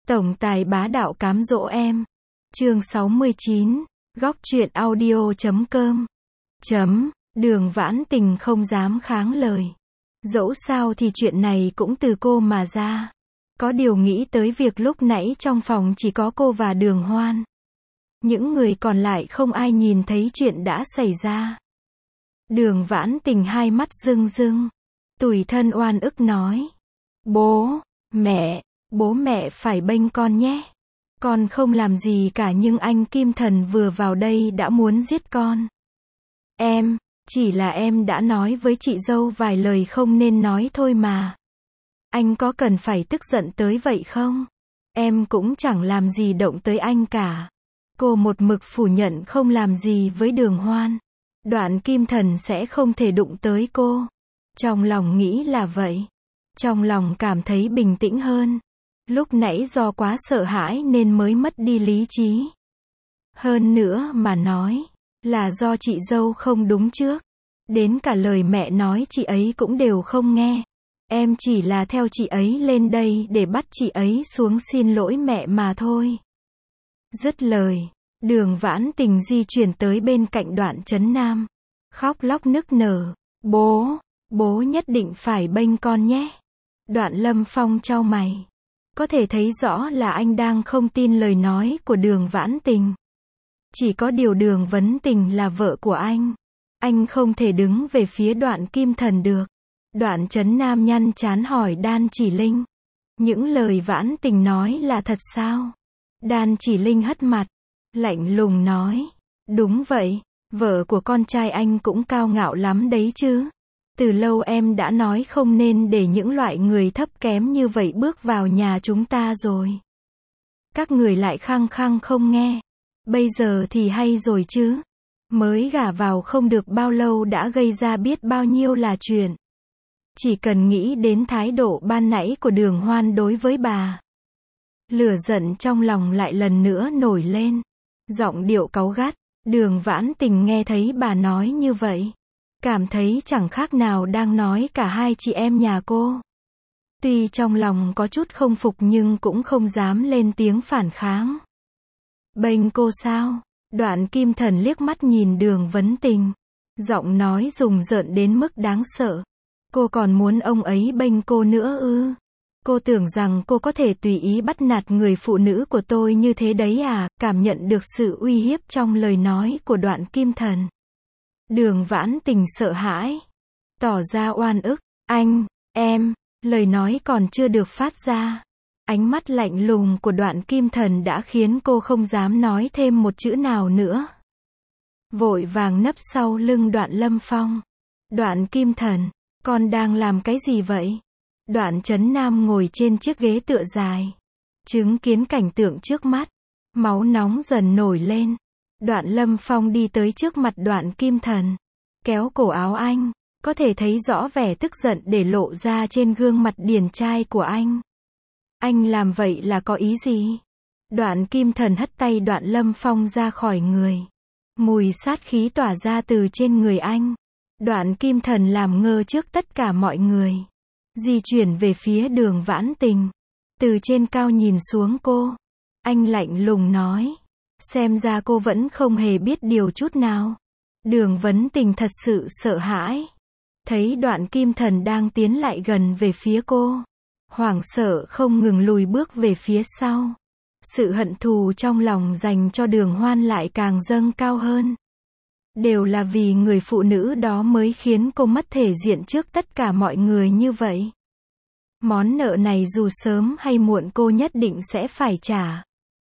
Tổng tài bá đạo cám dỗ em. Chương 69, góc truyện audio.com. Đường Vãn Tình không dám kháng lời. Dẫu sao thì chuyện này cũng từ cô mà ra. Có điều nghĩ tới việc lúc nãy trong phòng chỉ có cô và Đường Hoan. Những người còn lại không ai nhìn thấy chuyện đã xảy ra. Đường Vãn Tình hai mắt rưng rưng. Tủi thân oan ức nói. Bố mẹ phải bênh con nhé. Con không làm gì cả nhưng anh Kim Thần vừa vào đây đã muốn giết con. Chỉ là em đã nói với chị dâu vài lời không nên nói thôi mà. Anh có cần phải tức giận tới vậy không? Em cũng chẳng làm gì động tới anh cả. Cô một mực phủ nhận không làm gì với Đường Hoan. Đoạn Kim Thần sẽ không thể đụng tới cô. Trong lòng nghĩ là vậy. Trong lòng cảm thấy bình tĩnh hơn. Lúc nãy do quá sợ hãi nên mới mất đi lý trí. Hơn nữa mà nói, là do chị dâu không đúng trước. Đến cả lời mẹ nói chị ấy cũng đều không nghe. Em chỉ là theo chị ấy lên đây để bắt chị ấy xuống xin lỗi mẹ mà thôi. Dứt lời, Đường Vãn Tình di chuyển tới bên cạnh Đoạn Chấn Nam. Khóc lóc nức nở. Bố nhất định phải bênh con nhé. Đoạn Lâm Phong chau mày. Có thể thấy rõ là anh đang không tin lời nói của Đường Vãn Tình. Chỉ có điều Đường Vấn Tình là vợ của anh. Anh không thể đứng về phía Đoạn Kim Thần được. Đoạn Chấn Nam nhăn chán hỏi Đan Chỉ Linh. Những lời Vãn Tình nói là thật sao? Đan Chỉ Linh hất mặt. Lạnh lùng nói. Đúng vậy, vợ của con trai anh cũng cao ngạo lắm đấy chứ. Từ lâu em đã nói không nên để những loại người thấp kém như vậy bước vào nhà chúng ta rồi. Các người lại khăng khăng không nghe. Bây giờ thì hay rồi chứ. Mới gả vào không được bao lâu đã gây ra biết bao nhiêu là chuyện. Chỉ cần nghĩ đến thái độ ban nãy của Đường Hoan đối với bà. Lửa giận trong lòng lại lần nữa nổi lên. Giọng điệu cáu gắt. Đường Vãn Tình nghe thấy bà nói như vậy. Cảm thấy chẳng khác nào đang nói cả hai chị em nhà cô. Tuy trong lòng có chút không phục nhưng cũng không dám lên tiếng phản kháng. Bênh cô sao? Đoạn Kim Thần liếc mắt nhìn Đường Vấn Tình. Giọng nói rùng rợn đến mức đáng sợ. Cô còn muốn ông ấy bênh cô nữa ư? Cô tưởng rằng cô có thể tùy ý bắt nạt người phụ nữ của tôi như thế đấy à? Cảm nhận được sự uy hiếp trong lời nói của Đoạn Kim Thần. Đường Vãn Tình sợ hãi. Tỏ ra oan ức. Lời nói còn chưa được phát ra. Ánh mắt lạnh lùng của Đoạn Kim Thần đã khiến cô không dám nói thêm một chữ nào nữa. Vội vàng nấp sau lưng Đoạn Lâm Phong. Đoạn Kim Thần, con đang làm cái gì vậy? Đoạn Chấn Nam ngồi trên chiếc ghế tựa dài. Chứng kiến cảnh tượng trước mắt. Máu nóng dần nổi lên. Đoạn Lâm Phong đi tới trước mặt Đoạn Kim Thần. Kéo cổ áo anh. Có thể thấy rõ vẻ tức giận để lộ ra trên gương mặt điển trai của anh. Anh làm vậy là có ý gì? Đoạn Kim Thần hất tay Đoạn Lâm Phong ra khỏi người. Mùi sát khí tỏa ra từ trên người anh. Đoạn Kim Thần làm ngơ trước tất cả mọi người. Di chuyển về phía Đường Vãn Tình. Từ trên cao nhìn xuống cô. Anh lạnh lùng nói. Xem ra cô vẫn không hề biết điều chút nào. Đường Vấn Tình thật sự sợ hãi. Thấy Đoạn Kim Thần đang tiến lại gần về phía cô. Hoảng sợ không ngừng lùi bước về phía sau. Sự hận thù trong lòng dành cho Đường Hoan lại càng dâng cao hơn. Đều là vì người phụ nữ đó mới khiến cô mất thể diện trước tất cả mọi người như vậy. Món nợ này dù sớm hay muộn cô nhất định sẽ phải trả.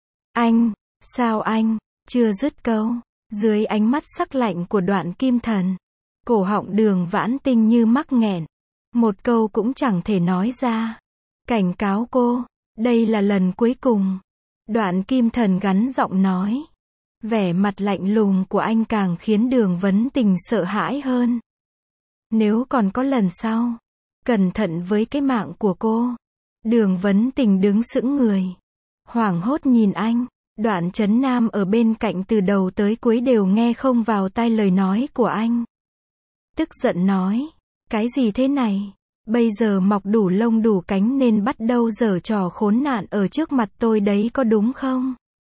Sao anh? Chưa dứt câu. Dưới ánh mắt sắc lạnh của Đoạn Kim Thần. Cổ họng Đường Vãn Tình như mắc nghẹn. Một câu cũng chẳng thể nói ra. Cảnh cáo cô. Đây là lần cuối cùng. Đoạn Kim Thần gắn giọng nói. Vẻ mặt lạnh lùng của anh càng khiến Đường Vấn Tình sợ hãi hơn. Nếu còn có lần sau. Cẩn thận với cái mạng của cô. Đường Vấn Tình đứng sững người. Hoảng hốt nhìn anh. Đoạn Chấn Nam ở bên cạnh từ đầu tới cuối đều nghe không vào tai lời nói của anh. Tức giận nói. Cái gì thế này? Bây giờ mọc đủ lông đủ cánh nên bắt đầu giở trò khốn nạn ở trước mặt tôi đấy có đúng không?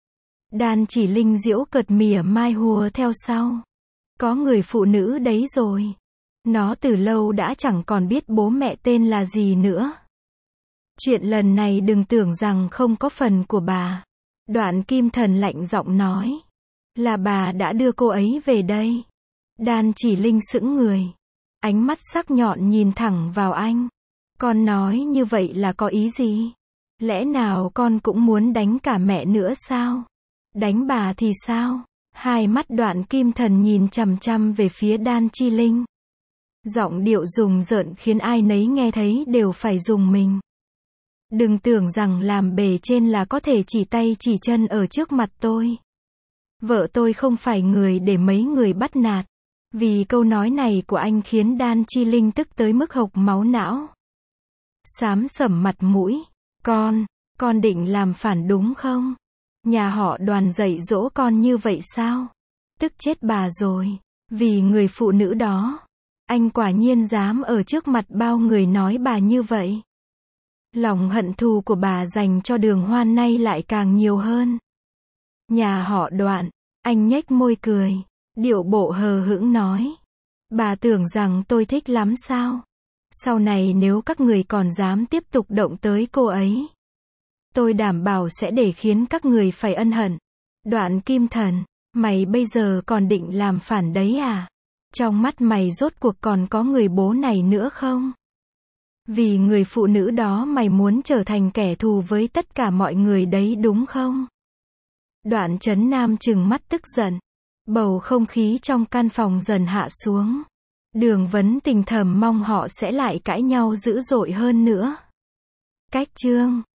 Đan Chỉ Linh giễu cợt mỉa mai hùa theo sau. Có người phụ nữ đấy rồi. Nó từ lâu đã chẳng còn biết bố mẹ tên là gì nữa. Chuyện lần này đừng tưởng rằng không có phần của bà. Đoạn Kim Thần lạnh giọng nói. Là bà đã đưa cô ấy về đây. Đan Chỉ Linh sững người. Ánh mắt sắc nhọn nhìn thẳng vào anh. Con nói như vậy là có ý gì? Lẽ nào con cũng muốn đánh cả mẹ nữa sao? Đánh bà thì sao? Hai mắt Đoạn Kim Thần nhìn chằm chằm về phía Đan Chi Linh. Giọng điệu rùng rợn khiến ai nấy nghe thấy đều phải rùng mình. Đừng tưởng rằng làm bề trên là có thể chỉ tay chỉ chân ở trước mặt tôi. Vợ tôi không phải người để mấy người bắt nạt. Vì câu nói này của anh khiến Đan Chi Linh tức tới mức hộc máu não. Xám sẩm mặt mũi. Con định làm phản đúng không? Nhà họ Đoàn dạy dỗ con như vậy sao? Tức chết bà rồi. Vì người phụ nữ đó. Anh quả nhiên dám ở trước mặt bao người nói bà như vậy. Lòng hận thù của bà dành cho Đường Hoan nay lại càng nhiều hơn. Nhà họ Đoạn. Anh nhếch môi cười. Điệu bộ hờ hững nói. Bà tưởng rằng tôi thích lắm sao? Sau này nếu các người còn dám tiếp tục động tới cô ấy, tôi đảm bảo sẽ để khiến các người phải ân hận. Đoạn Kim Thần, mày bây giờ còn định làm phản đấy à? Trong mắt mày rốt cuộc còn có người bố này nữa không? Vì người phụ nữ đó mày muốn trở thành kẻ thù với tất cả mọi người đấy đúng không? Đoạn Trấn Nam trừng mắt tức giận. Bầu không khí trong căn phòng dần hạ xuống. Đường Vấn Tình thầm mong họ sẽ lại cãi nhau dữ dội hơn nữa. Cách chương